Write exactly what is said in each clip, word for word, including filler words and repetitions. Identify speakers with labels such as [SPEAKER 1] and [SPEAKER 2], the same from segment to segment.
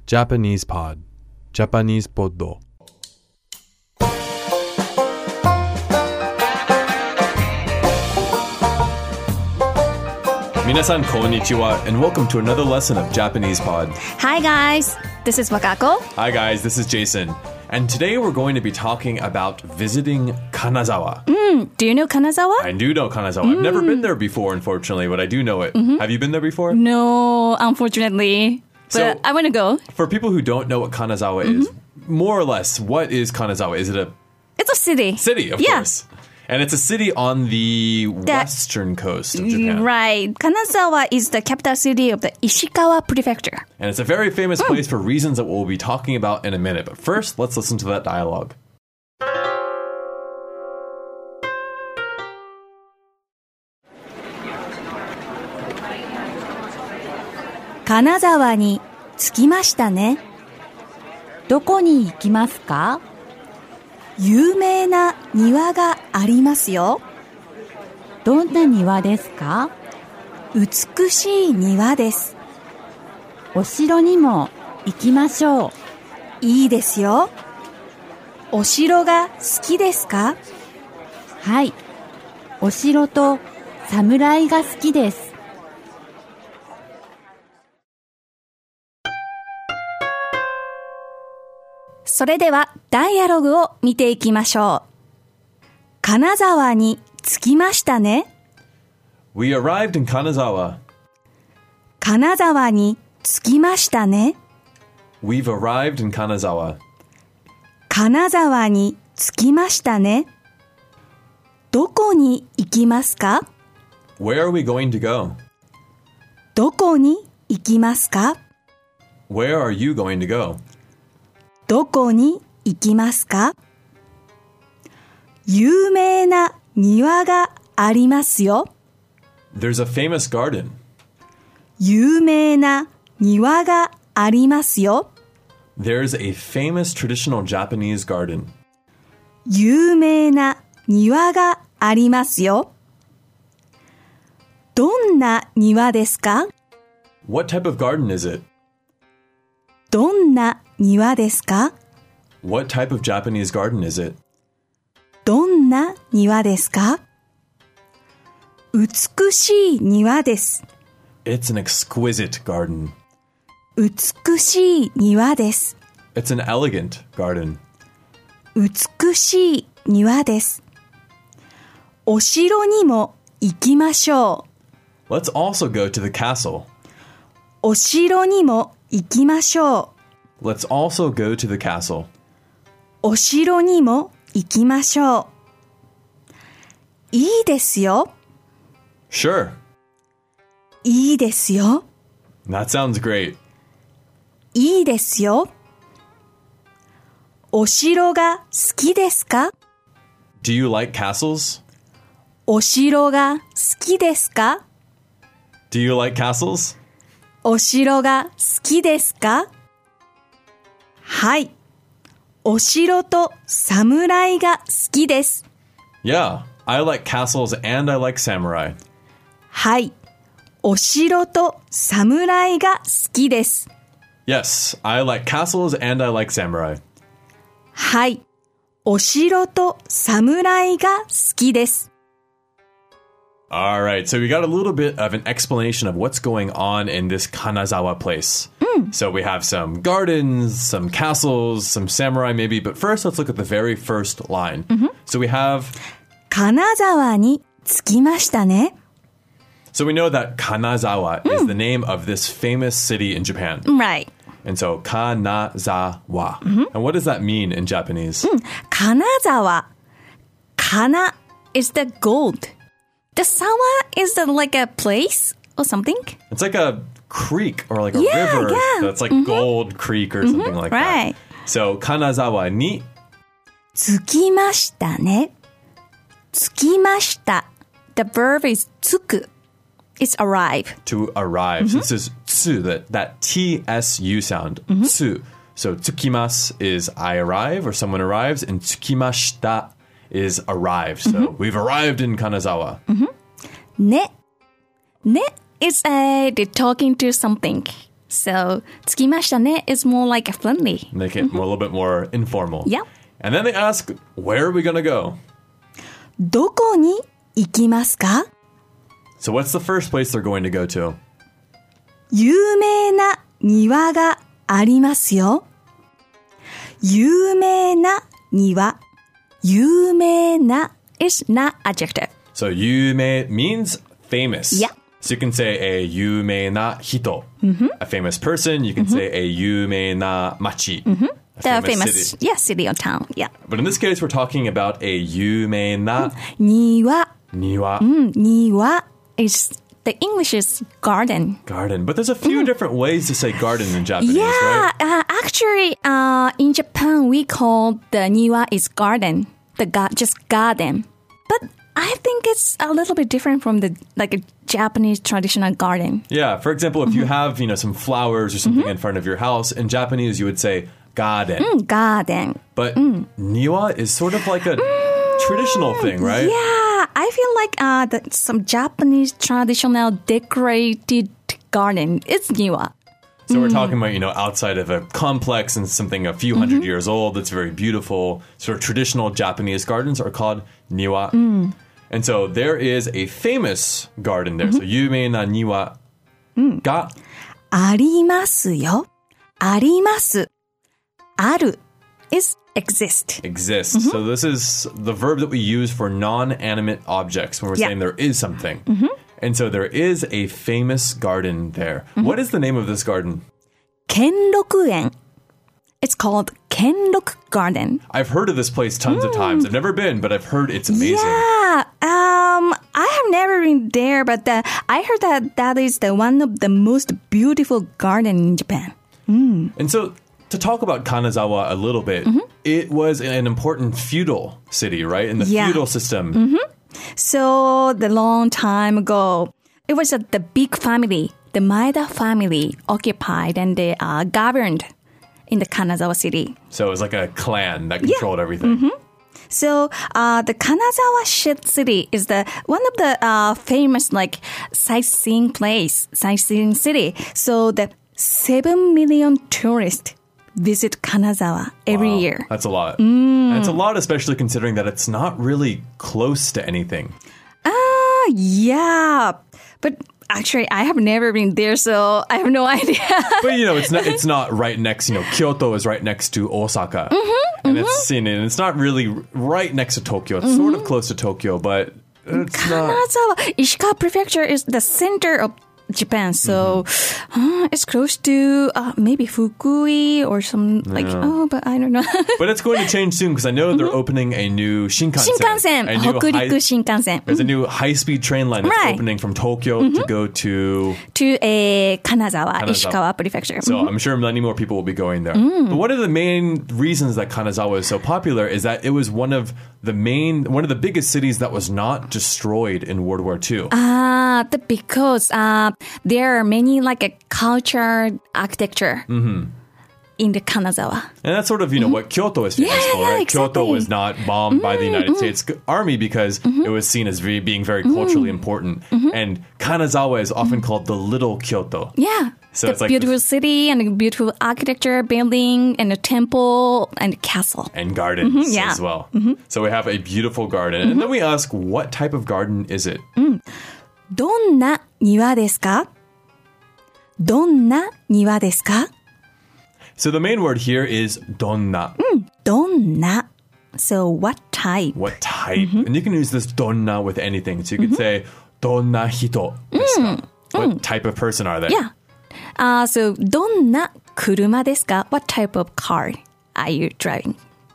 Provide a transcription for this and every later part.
[SPEAKER 1] Japanese Pod Japanese Pod Minasan konnichiwa and welcome to another lesson of Japanese Pod.
[SPEAKER 2] Hi guys, this is Wakako.
[SPEAKER 1] Hi guys, this is Jason. And today we're going to be talking about visiting Kanazawa.
[SPEAKER 2] Mm, do you know Kanazawa?
[SPEAKER 1] I do know Kanazawa. Mm. I've never been there before, unfortunately, but I do know it. Mm-hmm. Have you been there before?
[SPEAKER 2] No, unfortunately. But
[SPEAKER 1] so,
[SPEAKER 2] I want to go.
[SPEAKER 1] For people who don't know what Kanazawa mm-hmm. is, more or less, what is Kanazawa? Is it a...
[SPEAKER 2] It's a city.
[SPEAKER 1] City, of
[SPEAKER 2] yeah.
[SPEAKER 1] course. And it's a city on the that, western coast of Japan.
[SPEAKER 2] Right. Kanazawa is the capital city of the Ishikawa Prefecture.
[SPEAKER 1] And it's a very famous
[SPEAKER 2] mm.
[SPEAKER 1] place for reasons that we'll be talking about in a minute. But first, let's listen to that dialogue.
[SPEAKER 2] 金沢に着きましたね。どこに行きますか？有名な庭がありますよ。どんな庭ですか？美しい庭です。お城にも行きましょう。いいですよ。お城が好きですか？はい。お城と侍が好きです。それではダイアログを見ていきましょう。金沢に着きましたね。
[SPEAKER 1] We arrived in Kanazawa.
[SPEAKER 2] 金沢に着きましたね。
[SPEAKER 1] We've arrived in Kanazawa.
[SPEAKER 2] 金沢に着きましたね。どこに行きますか？
[SPEAKER 1] Where are we going to go?
[SPEAKER 2] どこに行きますか？
[SPEAKER 1] Where are you going to go?
[SPEAKER 2] どこに行きますか？有名な庭がありますよ。
[SPEAKER 1] There's a famous garden.
[SPEAKER 2] 有名な庭がありますよ。
[SPEAKER 1] There's a famous traditional Japanese garden.
[SPEAKER 2] 有名な庭がありますよ。どんな庭ですか？
[SPEAKER 1] What type of garden is it?
[SPEAKER 2] どんな庭ですか？
[SPEAKER 1] What type of Japanese garden is it?
[SPEAKER 2] どんな庭ですか？美しい庭です。
[SPEAKER 1] It's an exquisite garden.
[SPEAKER 2] 美しい庭です。
[SPEAKER 1] It's an elegant garden.
[SPEAKER 2] 美しい庭です。お城にも行きましょ
[SPEAKER 1] う。Let's also go to the castle.
[SPEAKER 2] お城にも行きましょ
[SPEAKER 1] う。Let's also go to the castle.
[SPEAKER 2] お城にも行きましょう。いいですよ。
[SPEAKER 1] Sure.
[SPEAKER 2] いいですよ。
[SPEAKER 1] That sounds great.
[SPEAKER 2] いいですよ。お城が好きですか？
[SPEAKER 1] Do you like castles?
[SPEAKER 2] お城が好きですか？
[SPEAKER 1] Do you like castles?
[SPEAKER 2] お城が好きですか？はい。お城と侍が好きです。
[SPEAKER 1] Yeah, I like castles and I like samurai.
[SPEAKER 2] はい。お城と侍が好きです。
[SPEAKER 1] Yes, I like castles and I like samurai.
[SPEAKER 2] はい。お城と侍が好きです。
[SPEAKER 1] All right, so we got a little bit of an explanation of what's going on in this Kanazawa place.
[SPEAKER 2] Mm.
[SPEAKER 1] So we have some gardens, some castles, some samurai maybe, but first let's look at the very first line.
[SPEAKER 2] Mm-hmm.
[SPEAKER 1] So we have...
[SPEAKER 2] 金沢に着きましたね.
[SPEAKER 1] So we know that Kanazawa mm. is the name of this famous city in Japan.
[SPEAKER 2] Right.
[SPEAKER 1] And so Kanazawa.
[SPEAKER 2] Mm-hmm.
[SPEAKER 1] And what does that mean in Japanese?
[SPEAKER 2] Mm. Kanazawa. Kana is the gold. The sawa is the, like a place or something?
[SPEAKER 1] It's like a creek or like a
[SPEAKER 2] yeah,
[SPEAKER 1] river
[SPEAKER 2] yeah.
[SPEAKER 1] that's like
[SPEAKER 2] mm-hmm.
[SPEAKER 1] Gold Creek or something
[SPEAKER 2] mm-hmm.
[SPEAKER 1] like
[SPEAKER 2] right.
[SPEAKER 1] that. So Kanazawa ni
[SPEAKER 2] 着きましたね。着きました。The verb is 着く. It's arrive.
[SPEAKER 1] To arrive.
[SPEAKER 2] Mm-hmm.
[SPEAKER 1] So this is tsu, that, that T S U sound.
[SPEAKER 2] Mm-hmm.
[SPEAKER 1] Tsu. So tsukimasu is I arrive or someone arrives, and tsukimashita is arrived. So mm-hmm. we've arrived in Kanazawa.
[SPEAKER 2] Mm-hmm. Ne. Ne is uh, they're talking to something. So, 着きましたね is more like a friendly.
[SPEAKER 1] Make it more, a little bit more informal.
[SPEAKER 2] Yeah.
[SPEAKER 1] And then they ask, where are we going to go?
[SPEAKER 2] どこに行きますか?
[SPEAKER 1] So what's the first place they're going to go to?
[SPEAKER 2] 有名な庭がありますよ。有名な庭。有名な is not adjective.
[SPEAKER 1] So 有名 means famous.
[SPEAKER 2] Yeah.
[SPEAKER 1] So you can say a 有名な人, mm-hmm. a famous person. You can mm-hmm. say a 有名な町, mm-hmm. a
[SPEAKER 2] the
[SPEAKER 1] famous,
[SPEAKER 2] famous
[SPEAKER 1] city.
[SPEAKER 2] Yeah, city or town. Yeah.
[SPEAKER 1] But in this case, we're talking about a 有名な
[SPEAKER 2] 庭.
[SPEAKER 1] 庭.
[SPEAKER 2] Mm, 庭 is the English is garden.
[SPEAKER 1] Garden. But there's a few mm. different ways to say garden in Japanese,
[SPEAKER 2] yeah,
[SPEAKER 1] right?
[SPEAKER 2] Yeah, uh, actually, uh, in Japan, we call the niwa is garden. The ga- just garden. But I think it's a little bit different from the like a Japanese traditional garden.
[SPEAKER 1] Yeah, for example, if mm-hmm. you have, you know, some flowers or something mm-hmm. in front of your house, in Japanese, you would say garden.
[SPEAKER 2] Mm, garden.
[SPEAKER 1] But
[SPEAKER 2] mm.
[SPEAKER 1] niwa is sort of like a mm, traditional thing, right?
[SPEAKER 2] Yeah, I feel like uh, the, some Japanese traditional decorated garden. It's niwa.
[SPEAKER 1] So
[SPEAKER 2] mm.
[SPEAKER 1] we're talking about, you know, outside of a complex and something a few hundred mm-hmm. years old that's very beautiful. Sort of traditional Japanese gardens are called niwa.
[SPEAKER 2] Mm.
[SPEAKER 1] And so there is a famous garden there. Mm-hmm. So 有名な庭が
[SPEAKER 2] ありますよ。あります。ある is exist.
[SPEAKER 1] Exist.
[SPEAKER 2] Mm-hmm.
[SPEAKER 1] So this is the verb that we use for non-animate objects when we're
[SPEAKER 2] yeah.
[SPEAKER 1] saying there is something.
[SPEAKER 2] Mm-hmm.
[SPEAKER 1] And so there is a famous garden there. Mm-hmm. What is the name of this garden?
[SPEAKER 2] 兼六園. It's called Kenroku Garden.
[SPEAKER 1] I've heard of this place tons mm. of times. I've never been, but I've heard it's amazing.
[SPEAKER 2] Yeah, um, I have never been there, but the, I heard that that is the one of the most beautiful garden in Japan. Mm.
[SPEAKER 1] And so, to talk about Kanazawa a little bit, mm-hmm. it was an important feudal city, right? In the
[SPEAKER 2] yeah.
[SPEAKER 1] feudal system.
[SPEAKER 2] Mm-hmm. So, the long time ago, it was uh, the big family, the Maeda family, occupied and they uh, governed in the Kanazawa city.
[SPEAKER 1] So it was like a clan that controlled
[SPEAKER 2] yeah.
[SPEAKER 1] everything.
[SPEAKER 2] Mm-hmm. So uh, the Kanazawa city is the one of the uh, famous like sightseeing place, sightseeing city. So the seven million tourists visit Kanazawa every
[SPEAKER 1] wow.
[SPEAKER 2] year.
[SPEAKER 1] That's a lot.
[SPEAKER 2] Mm.
[SPEAKER 1] And it's a lot, especially considering that it's not really close to anything.
[SPEAKER 2] Ah, uh, yeah. But actually, I have never been there, so I have no idea.
[SPEAKER 1] But, you know, it's not it's not right next, you know, Kyoto is right next to Osaka.
[SPEAKER 2] Mm-hmm,
[SPEAKER 1] and
[SPEAKER 2] mm-hmm.
[SPEAKER 1] it's and it's not really right next to Tokyo. It's mm-hmm. sort of close to Tokyo, but it's
[SPEAKER 2] Kanazawa,
[SPEAKER 1] not.
[SPEAKER 2] Ishikawa Prefecture is the center of Japan, so mm-hmm. uh, it's close to uh, maybe Fukui or some like yeah. oh, but I don't know.
[SPEAKER 1] But it's going to change soon because I know mm-hmm. they're opening a new Shinkansen.
[SPEAKER 2] Shinkansen, Hokuriku Shinkansen.
[SPEAKER 1] There's a new high-speed train line that's
[SPEAKER 2] right.
[SPEAKER 1] opening from Tokyo mm-hmm. to go to
[SPEAKER 2] to uh, Kanazawa, Kanazawa, Ishikawa Prefecture.
[SPEAKER 1] So
[SPEAKER 2] mm-hmm.
[SPEAKER 1] I'm sure many more people will be going there.
[SPEAKER 2] Mm.
[SPEAKER 1] But one of the main reasons that Kanazawa is so popular is that it was one of the main, one of the biggest cities that was not destroyed in World War Two.
[SPEAKER 2] Ah, uh, because uh, there are many like a culture architecture
[SPEAKER 1] mm-hmm.
[SPEAKER 2] in the Kanazawa.
[SPEAKER 1] And that's sort of, you know, mm-hmm. what Kyoto is famous
[SPEAKER 2] yeah,
[SPEAKER 1] for,
[SPEAKER 2] yeah,
[SPEAKER 1] right?
[SPEAKER 2] exactly.
[SPEAKER 1] Kyoto was not bombed mm-hmm. by the United mm-hmm. States Army because mm-hmm. it was seen as very, being very culturally mm-hmm. important. Mm-hmm. And Kanazawa is often mm-hmm. called the Little Kyoto.
[SPEAKER 2] Yeah.
[SPEAKER 1] So
[SPEAKER 2] the
[SPEAKER 1] it's like
[SPEAKER 2] beautiful
[SPEAKER 1] this,
[SPEAKER 2] city and a beautiful architecture, building and a temple and a castle.
[SPEAKER 1] And gardens
[SPEAKER 2] mm-hmm, yeah.
[SPEAKER 1] as well.
[SPEAKER 2] Mm-hmm.
[SPEAKER 1] So we have a beautiful garden.
[SPEAKER 2] Mm-hmm.
[SPEAKER 1] And then we ask, what type of garden is it?
[SPEAKER 2] Mm. どんな庭ですか? どんな庭ですか?
[SPEAKER 1] So the main word here is donna.
[SPEAKER 2] Mm, donna. So what type?
[SPEAKER 1] What type? Mm-hmm. And you can use this donna with anything. So you could mm-hmm. say, donna hito desu ka?
[SPEAKER 2] Mm,
[SPEAKER 1] what
[SPEAKER 2] mm.
[SPEAKER 1] type of person are they?
[SPEAKER 2] Yeah. Uh, so, どんな車ですか? What type of car are you driving?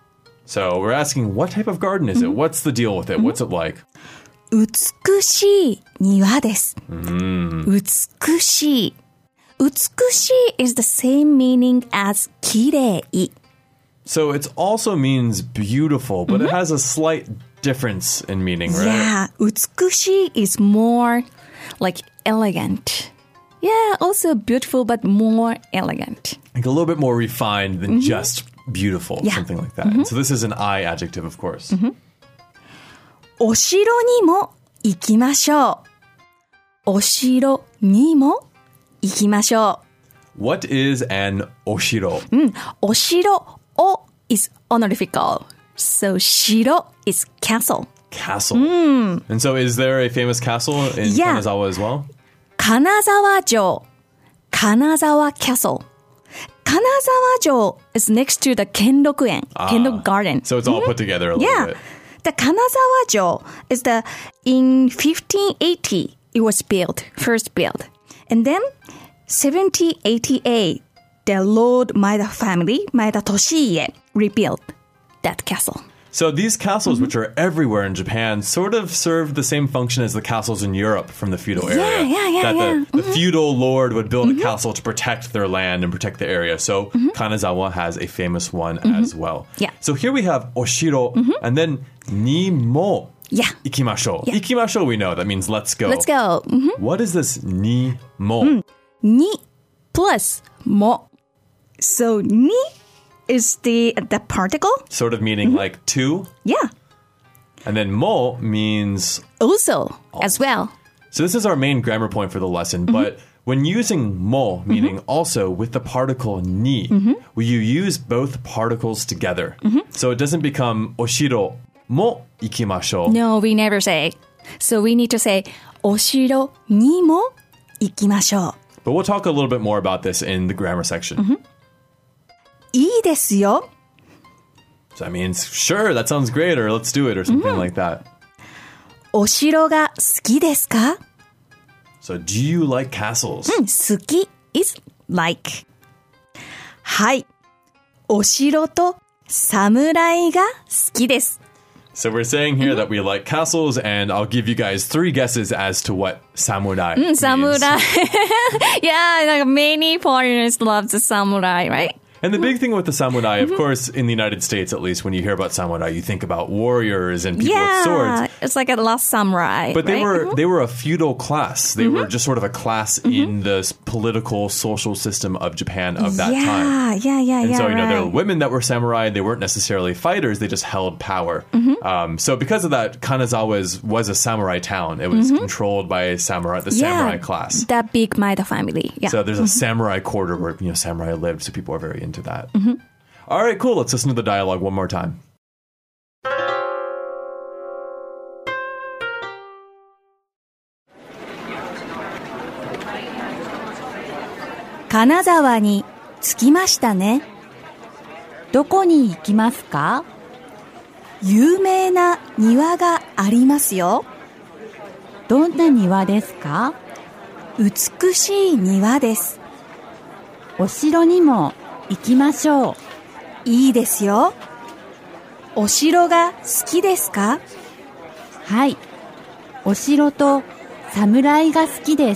[SPEAKER 1] So we're asking, what type of garden is it? What's the deal with it? What's it like?
[SPEAKER 2] 美しい庭です。
[SPEAKER 1] Mm.
[SPEAKER 2] 美しい。美しい is the same meaning as きれい。
[SPEAKER 1] So it also means beautiful, but mm-hmm. it has a slight difference in meaning, right?
[SPEAKER 2] Yeah, 美しい is more like elegant. Yeah, also beautiful, but more elegant.
[SPEAKER 1] Like a little bit more refined than mm-hmm. just beautiful,
[SPEAKER 2] yeah.
[SPEAKER 1] something like that.
[SPEAKER 2] Mm-hmm.
[SPEAKER 1] So this is an I adjective, of course.
[SPEAKER 2] Mm-hmm. お城にも行きましょう。お城にも行きましょ
[SPEAKER 1] What is an oshiro?
[SPEAKER 2] お城お is honorifical. So 城 is castle.
[SPEAKER 1] Castle. And so is there a famous castle in
[SPEAKER 2] Yeah.
[SPEAKER 1] Kanazawa as well?
[SPEAKER 2] 金沢城 金沢 castle. 金沢城 is next to the Kenroku-en, Kenroku Garden.
[SPEAKER 1] So it's all put together a little
[SPEAKER 2] Yeah.
[SPEAKER 1] bit.
[SPEAKER 2] The Kanazawa-jo is the, in fifteen eighty, it was built, first built. And then seventeen eighty-eight, the Lord Maeda family, Maeda Toshiie, rebuilt that castle.
[SPEAKER 1] So these castles, which are everywhere in Japan, sort of served the same function as the castles in Europe from the feudal era.
[SPEAKER 2] Yeah, yeah, yeah,
[SPEAKER 1] That
[SPEAKER 2] yeah.
[SPEAKER 1] the, the feudal lord would build a castle to protect their land and protect the area. So Kanazawa has a famous one as well.
[SPEAKER 2] Yeah.
[SPEAKER 1] So here we have oshiro, and then ni mo
[SPEAKER 2] Yeah.
[SPEAKER 1] ikimashou.
[SPEAKER 2] Yeah.
[SPEAKER 1] Ikimashou we know, that means let's go.
[SPEAKER 2] Let's go. Mhm.
[SPEAKER 1] What is this ni mo?
[SPEAKER 2] Ni plus mo. So ni is the the particle.
[SPEAKER 1] Sort of meaning like two.
[SPEAKER 2] Yeah.
[SPEAKER 1] And then mo means...
[SPEAKER 2] Also, as well.
[SPEAKER 1] So this is our main grammar point for the lesson, but when using mo, meaning also with the particle ni, will you use both particles together? So it doesn't become oshiro mo ikimashou.
[SPEAKER 2] No, we never say. So we need to say お城にも行きましょう.
[SPEAKER 1] But we'll talk a little bit more about this in the grammar section.
[SPEAKER 2] いいですよ.
[SPEAKER 1] So that means, sure, that sounds great, or let's do it, or something like that.
[SPEAKER 2] お城が好きですか?
[SPEAKER 1] So do you like castles?
[SPEAKER 2] 好き is like. はい。お城と侍が好きです.
[SPEAKER 1] So we're saying here that we like castles, and I'll give you guys three guesses as to what samurai means.
[SPEAKER 2] Samurai. Yeah, like many foreigners love the samurai, right?
[SPEAKER 1] And the big thing with the samurai, of course, in the United States at least, when you hear about samurai, you think about warriors and people with swords.
[SPEAKER 2] Yeah, it's like a last samurai.
[SPEAKER 1] But they
[SPEAKER 2] right?
[SPEAKER 1] were they were a feudal class. They were just sort of a class in the s- political, social system of Japan of that
[SPEAKER 2] yeah,
[SPEAKER 1] time.
[SPEAKER 2] Yeah, yeah,
[SPEAKER 1] And
[SPEAKER 2] yeah.
[SPEAKER 1] so, you know, there were
[SPEAKER 2] right.
[SPEAKER 1] women that were samurai. They weren't necessarily fighters. They just held power. Um, so because of that, Kanazawa is, was a samurai town. It was controlled by samurai, the samurai class.
[SPEAKER 2] That big Maeda family. Yeah.
[SPEAKER 1] So there's a samurai quarter where, you know, samurai lived. So people are very into that. All right, cool. Let's listen to the dialogue one more time.
[SPEAKER 2] 金沢に着きましたね。どこに行きますか？有名な庭がありますよ。どんな庭ですか？美しい庭です。お城にも行きましょう。いいですよ。お城が好きですか？はい。お城と侍が好きです。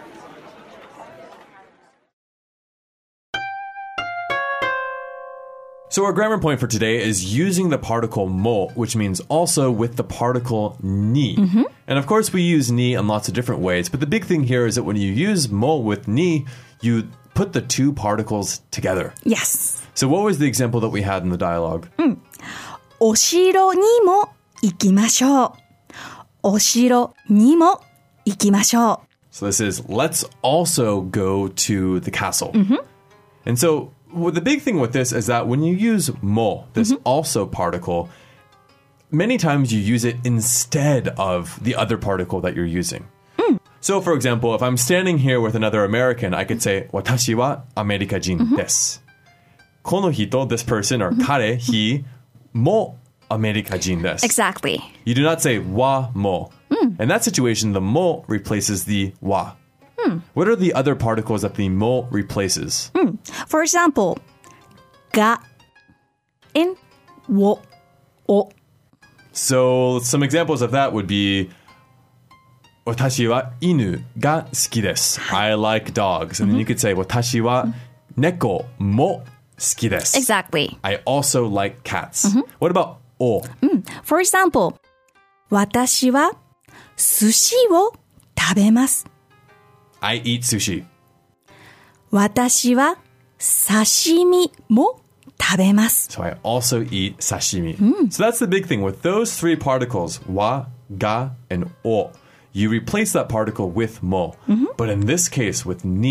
[SPEAKER 1] So our grammar point for today is using the particle mo, which means also with the particle ni. And of course we use ni in lots of different ways, but the big thing here is that when you use mo with ni, you put the two particles together.
[SPEAKER 2] Yes.
[SPEAKER 1] So what was the example that we had in the dialogue?
[SPEAKER 2] お城にも行きましょう。お城にも行きましょう。
[SPEAKER 1] So this is, let's also go to the castle. And so well, the big thing with this is that when you use mo, this also particle, many times you use it instead of the other particle that you're using. So, for example, if I'm standing here with another American, I could say, 私はアメリカ人です。この人, this person, or 彼, he, もアメリカ人です。
[SPEAKER 2] Exactly.
[SPEAKER 1] You do not say はも. In that situation, the mo replaces the は. What are the other particles that the mo replaces?
[SPEAKER 2] For example, が in を お
[SPEAKER 1] So some examples of that would be 私は犬が好きです。I like dogs. And then you could say 私は猫も好きです。
[SPEAKER 2] Exactly.
[SPEAKER 1] I also like cats. What about お?
[SPEAKER 2] For example, 私は寿司を食べます。
[SPEAKER 1] I eat sushi.
[SPEAKER 2] 私は刺身も食べます。
[SPEAKER 1] So I also eat sashimi. So that's the big thing. With those three particles, wa, ga, and o, you replace that particle with mo. But in this case, with ni,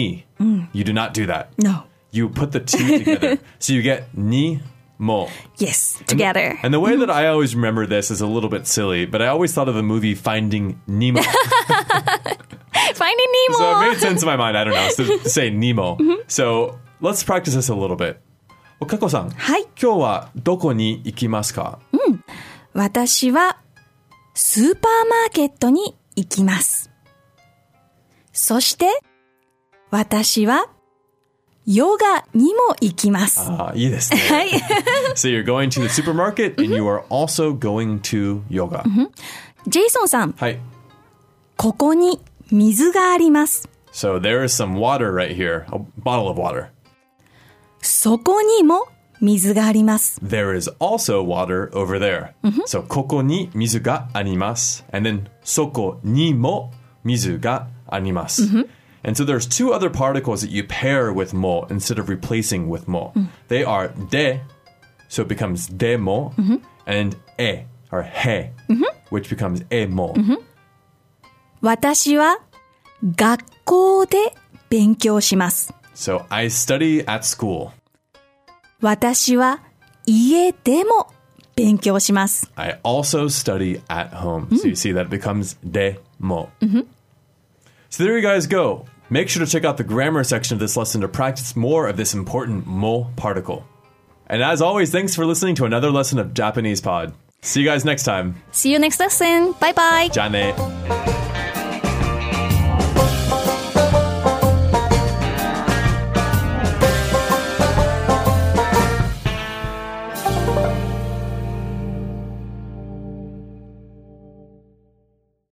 [SPEAKER 1] You do not do that.
[SPEAKER 2] No.
[SPEAKER 1] You put the two together. So you get ni mo.
[SPEAKER 2] Yes, together.
[SPEAKER 1] And, and the way that I always remember this is a little bit silly, but I always thought of the movie Finding Nemo.
[SPEAKER 2] Finding Nemo.
[SPEAKER 1] So it made sense in my mind. I don't know. So to say Nemo. So let's practice this a little bit. Well, Kako-san.
[SPEAKER 2] はい。
[SPEAKER 1] 今日はどこに行きますか？
[SPEAKER 2] 私はスーパーマーケットに行きます。そして私はヨガにも行きます。
[SPEAKER 1] ああ、いいですね。
[SPEAKER 2] はい。
[SPEAKER 1] So you're going to the supermarket and you are also going to yoga.
[SPEAKER 2] ジェイソンさん、
[SPEAKER 1] はい。
[SPEAKER 2] ここに水があります。
[SPEAKER 1] So there is some water right here, a bottle of water.
[SPEAKER 2] そこにも水があります。
[SPEAKER 1] There is also water over there. So ここに水があります。And then そこにも水があります。And so there's two other particles that you pair with mo instead of replacing with mo. They are de, so it becomes demo, and e, or he, which becomes emo.
[SPEAKER 2] 私は学校で勉強します。
[SPEAKER 1] So I study at school.
[SPEAKER 2] 私は家でも勉強します。
[SPEAKER 1] I also study at home. So you see that it becomes demo. So there you guys go. Make sure to check out the grammar section of this lesson to practice more of this important mo particle. And as always, thanks for listening to another lesson of Japanese Pod. See you guys next time.
[SPEAKER 2] See you next lesson. Bye bye.
[SPEAKER 1] じゃあね。